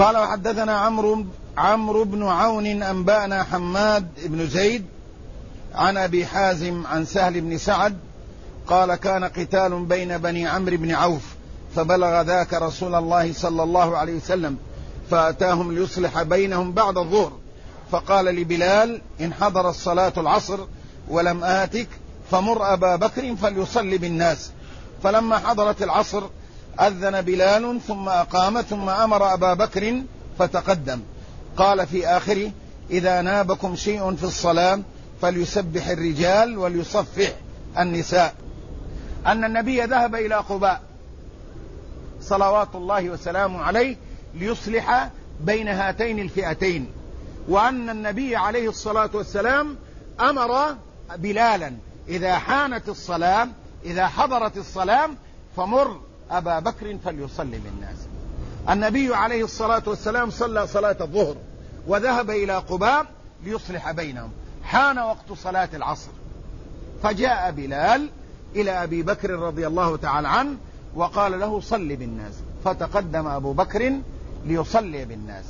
قال وحدثنا عمرو بن عون أنبأنا حماد بن زيد عن أبي حازم عن سهل بن سعد قال كان قتال بين بني عمرو بن عوف فبلغ ذاك رسول الله صلى الله عليه وسلم فأتاهم ليصلح بينهم بعد الظهر فقال لبلال إن حضر الصلاة العصر ولم آتك فمر أبا بكر فليصلي بالناس. فلما حضرت العصر أذن بلال ثم أقام ثم أمر أبا بكر فتقدم. قال في آخره إذا نابكم شيء في الصلاة فليسبح الرجال وليصفح النساء. أن النبي ذهب إلى قباء صلوات الله وسلامه عليه ليصلح بين هاتين الفئتين، وأن النبي عليه الصلاة والسلام أمر بلالا إذا حانت الصلاة إذا حضرت الصلاة فمر أبا بكر فليصلي بالناس. النبي عليه الصلاة والسلام صلى صلاة الظهر وذهب إلى قباء ليصلح بينهم. حان وقت صلاة العصر فجاء بلال إلى أبي بكر رضي الله تعالى عنه وقال له صل بالناس، فتقدم أبو بكر ليصلي بالناس.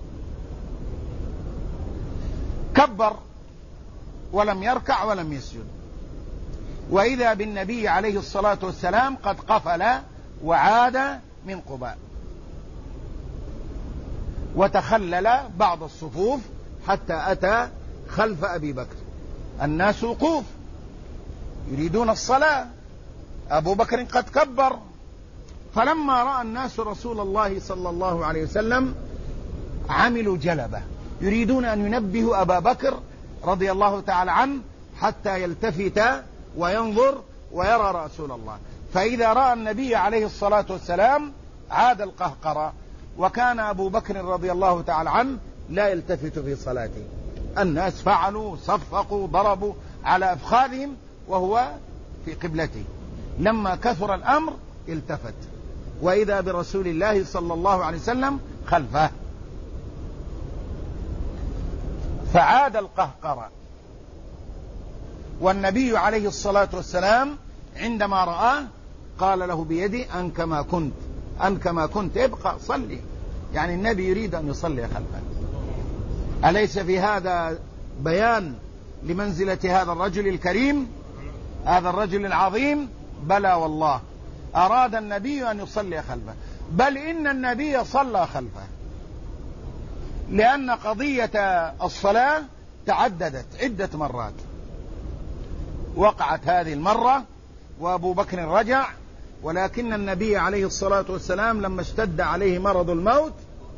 كبر ولم يركع ولم يسجد، وإذا بالنبي عليه الصلاة والسلام قد قفل وعاد من قباء وتخلل بعض الصفوف حتى أتى خلف أبي بكر. الناس وقوف يريدون الصلاة، أبو بكر قد كبر. فلما رأى الناس رسول الله صلى الله عليه وسلم عملوا جلبة يريدون أن ينبهوا أبا بكر رضي الله تعالى عنه حتى يلتفت وينظر ويرى رسول الله. فإذا رأى النبي عليه الصلاة والسلام عاد القهقرة، وكان أبو بكر رضي الله تعالى عنه لا يلتفت في صلاته. الناس فعلوا صفقوا ضربوا على أفخاذهم وهو في قبلته. لما كثر الأمر التفت وإذا برسول الله صلى الله عليه وسلم خلفه، فعاد القهقرة. والنبي عليه الصلاة والسلام عندما رآه قال له بيدي أن كما كنت ابقى صلي، يعني النبي يريد أن يصلي خلفه. أليس في هذا بيان لمنزلة هذا الرجل الكريم هذا الرجل العظيم؟ بلى والله أراد النبي أن يصلي خلفه، بل إن النبي صلى خلفه، لأن قضية الصلاة تعددت عدة مرات. وقعت هذه المرة وأبو بكر رجع، ولكن النبي عليه الصلاة والسلام لما اشتد عليه مرض الموت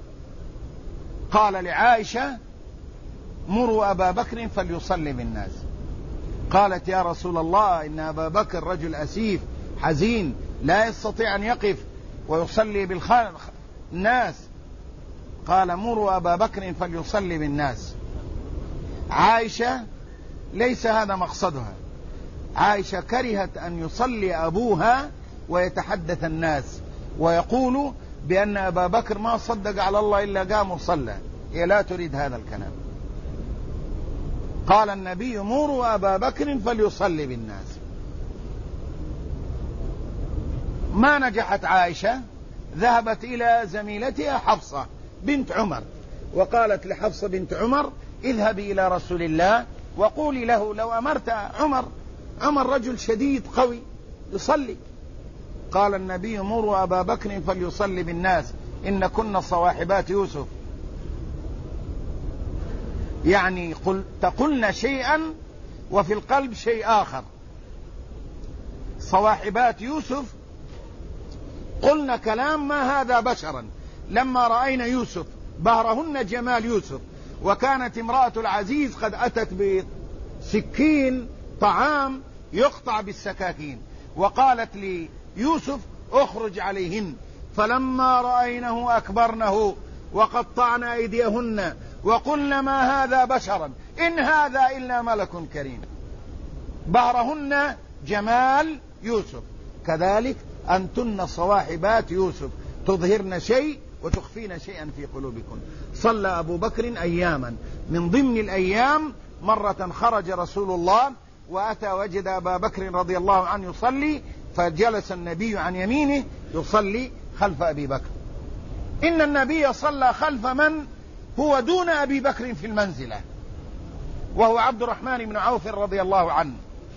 قال لعائشة مروا أبا بكر فليصلي بالناس. قالت يا رسول الله إن أبا بكر رجل أسيف حزين لا يستطيع أن يقف ويصلي بالناس. قال مروا أبا بكر فليصلي بالناس. عائشة ليس هذا مقصدها، عائشة كرهت أن يصلي أبوها ويتحدث الناس ويقول بأن أبا بكر ما صدق على الله إلا قام وصلى. هي لا تريد هذا الكلام. قال النبي مروا أبا بكر فليصلي بالناس. ما نجحت عائشة، ذهبت إلى زميلتها حفصة بنت عمر وقالت لحفصة بنت عمر اذهبي إلى رسول الله وقولي له لو أمرت عمر رجل شديد قوي يصلي. قال النبي مروا أبا بكر فليصلي بالناس إن كنا صواحبات يوسف، يعني تقولن شيئا وفي القلب شيء آخر. صواحبات يوسف قلنا كلام ما هذا بشرا. لما رأينا يوسف بهرهن جمال يوسف، وكانت امرأة العزيز قد أتت بسكين طعام يقطع بالسكاكين وقالت ليوسف اخرج عليهن، فلما رأينه أكبرنه وقطعن أيديهن وقلنا ما هذا بشرا إن هذا إلا ملك كريم. بهرهن جمال يوسف. كذلك أنتن صواحبات يوسف تظهرن شيء وتخفين شيئا في قلوبكم. صلى أبو بكر أياما، من ضمن الأيام مرة خرج رسول الله وأتى وجد أبا بكر رضي الله عنه يصلي، فجلس النبي عن يمينه يصلي خلف أبي بكر. إن النبي صلى خلف من هو دون أبي بكر في المنزلة، وهو عبد الرحمن بن عوف رضي الله عنه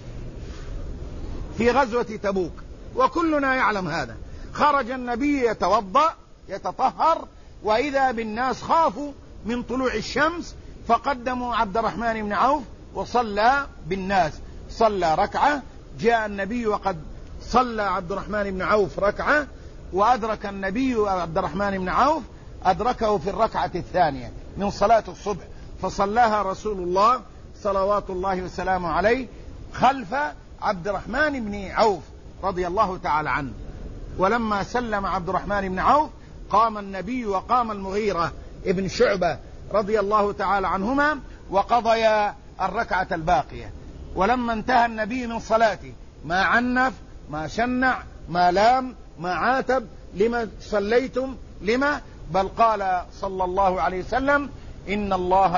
في غزوة تبوك، وكلنا يعلم هذا. خرج النبي يتوضأ يتطهر، وإذا بالناس خافوا من طلوع الشمس فقدموا عبد الرحمن بن عوف وصلى بالناس، صلى ركعة. جاء النبي وقد صلى عبد الرحمن بن عوف ركعة، وأدرك النبي عبد الرحمن بن عوف أدركه في الركعة الثانية من صلاة الصبح، فصلاها رسول الله صلوات الله وسلامه عليه خلف عبد الرحمن بن عوف رضي الله تعالى عنه. ولما سلم عبد الرحمن بن عوف قام النبي وقام المغيرة ابن شعبة رضي الله تعالى عنهما وقضيا الركعة الباقية. ولما انتهى النبي من صلاته ما عنف ما شنع ما لام ما عاتب لما صليتم لما، بل قال صلى الله عليه وسلم إن الله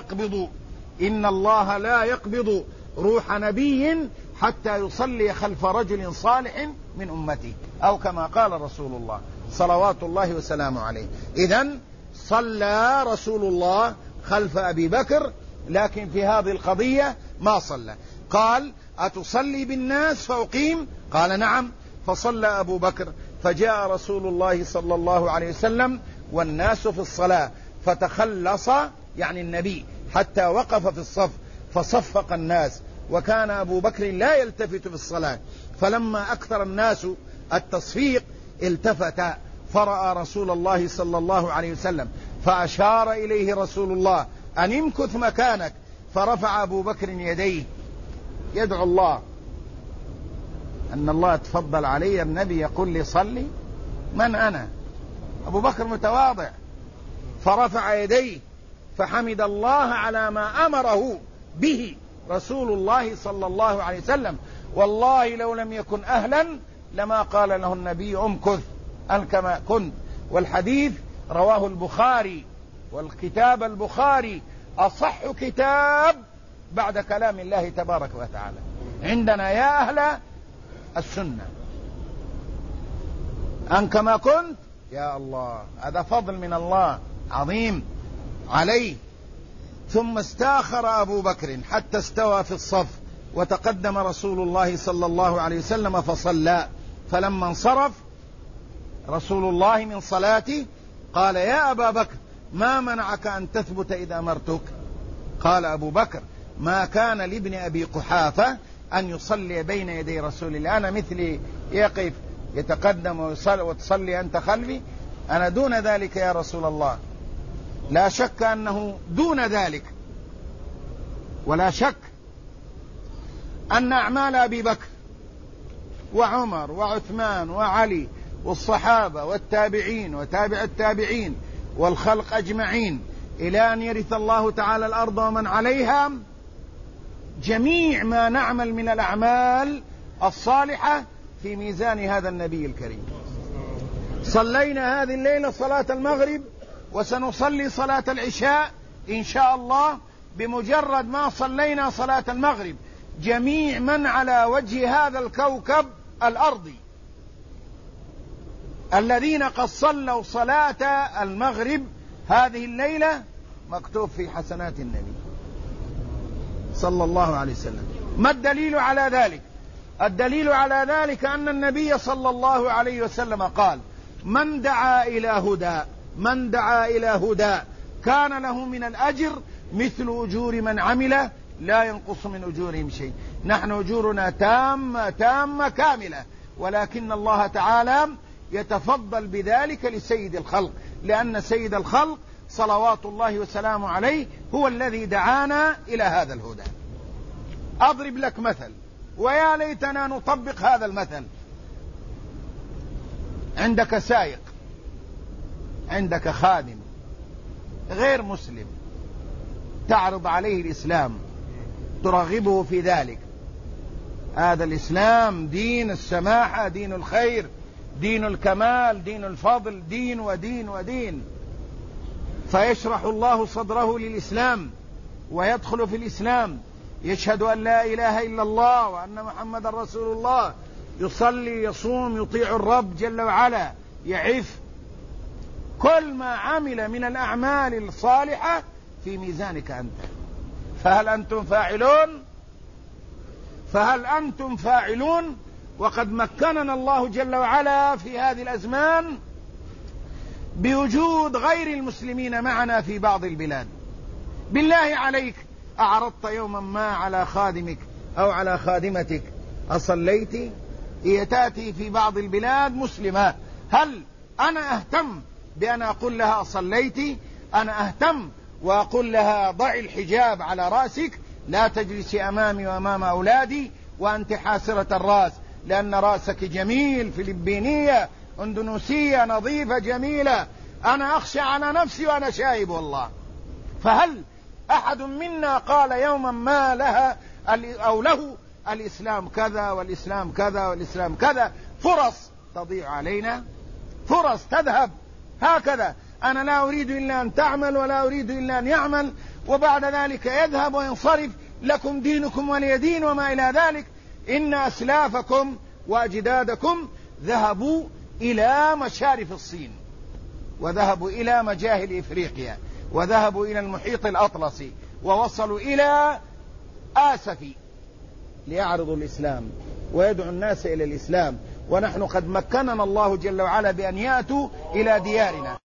لا يقبض روح نبي حتى يصلي خلف رجل صالح من أمته، أو كما قال رسول الله صلوات الله وسلامه عليه. إذن صلى رسول الله خلف أبي بكر، لكن في هذه القضية ما صلى. قال أتصلي بالناس فأقيم؟ قال نعم. فصلى أبو بكر، فجاء رسول الله صلى الله عليه وسلم والناس في الصلاة، فتخلص يعني النبي حتى وقف في الصف فصفق الناس، وكان أبو بكر لا يلتفت في الصلاة، فلما أكثر الناس التصفيق التفت فرأى رسول الله صلى الله عليه وسلم، فأشار إليه رسول الله أن امكث مكانك، فرفع أبو بكر يديه يدعو الله أن الله تفضل علي، النبي يقول لي صلي، من أنا؟ أبو بكر متواضع، فرفع يديه فحمد الله على ما أمره به رسول الله صلى الله عليه وسلم. والله لو لم يكن أهلا لما قال له النبي امكث كما كنت. والحديث رواه البخاري، والكتاب البخاري أصح كتاب بعد كلام الله تبارك وتعالى عندنا يا أهل السنة. أن كما كنت، يا الله، هذا فضل من الله عظيم عليه. ثم استاخر أبو بكر حتى استوى في الصف، وتقدم رسول الله صلى الله عليه وسلم فصلى. فلما انصرف رسول الله من صلاته قال يا أبا بكر ما منعك أن تثبت إذا أمرتك؟ قال أبو بكر ما كان لابن أبي قحافة أن يصلي بين يدي رسول الله، أنا مثلي يقف يتقدم وتصلي أنت خلفي؟ أنا دون ذلك يا رسول الله. لا شك أنه دون ذلك، ولا شك أن أعمال أبي بكر وعمر وعثمان وعلي والصحابة والتابعين وتابع التابعين والخلق أجمعين إلى أن يرث الله تعالى الأرض ومن عليها، جميع ما نعمل من الأعمال الصالحة في ميزان هذا النبي الكريم. صلينا هذه الليلة صلاة المغرب، وسنصلي صلاة العشاء إن شاء الله. بمجرد ما صلينا صلاة المغرب جميع من على وجه هذا الكوكب الأرضي الذين قد صلوا صلاة المغرب هذه الليلة مكتوب في حسنات النبي صلى الله عليه وسلم. ما الدليل على ذلك؟ الدليل على ذلك أن النبي صلى الله عليه وسلم قال من دعا إلى هدى كان له من الأجر مثل أجور من عمل لا ينقص من أجورهم شيء. نحن أجورنا تامة كاملة، ولكن الله تعالى يتفضل بذلك لسيد الخلق، لأن سيد الخلق صلوات الله وسلامه عليه هو الذي دعانا إلى هذا الهدى. أضرب لك مثل، ويا ليتنا نطبق هذا المثل. عندك سائق، عندك خادم غير مسلم، تعرض عليه الإسلام، ترغبه في ذلك. هذا الإسلام دين السماحة، دين الخير، دين الكمال، دين الفضل، دين ودين ودين. فيشرح الله صدره للإسلام ويدخل في الإسلام، يشهد أن لا إله إلا الله وأن محمد رسول الله، يصلي يصوم يطيع الرب جل وعلا، يعف كل ما عمل من الأعمال الصالحة في ميزانك أنت. فهل أنتم فاعلون؟ وقد مكننا الله جل وعلا في هذه الأزمان بوجود غير المسلمين معنا في بعض البلاد. بالله عليك، أعرضت يوما ما على خادمك أو على خادمتك أصليت؟ هي تأتي في بعض البلاد مسلمة، هل أنا أهتم بأن أقول لها أصليت؟ أنا أهتم وأقول لها ضعي الحجاب على رأسك، لا تجلسي أمامي وأمام أولادي وأنت حاسرة الرأس، لأن رأسك جميل، فلبينية أندونوسية نظيفة جميلة، أنا أخشى على نفسي وأنا شايب والله. فهل أحد منا قال يوما ما لها أو له الإسلام كذا والإسلام كذا والإسلام كذا؟ فرص تضيع علينا، فرص تذهب هكذا. أنا لا أريد إلا أن تعمل ولا أريد إلا أن يعمل، وبعد ذلك يذهب وينصرف، لكم دينكم ولي دين وما إلى ذلك. إن أسلافكم وأجدادكم ذهبوا إلى مشارف الصين، وذهبوا إلى مجاهل إفريقيا، وذهبوا إلى المحيط الأطلسي، ووصلوا إلى آسفي ليعرضوا الإسلام ويدعو الناس إلى الإسلام، ونحن قد مكننا الله جل وعلا بأن يأتوا إلى ديارنا.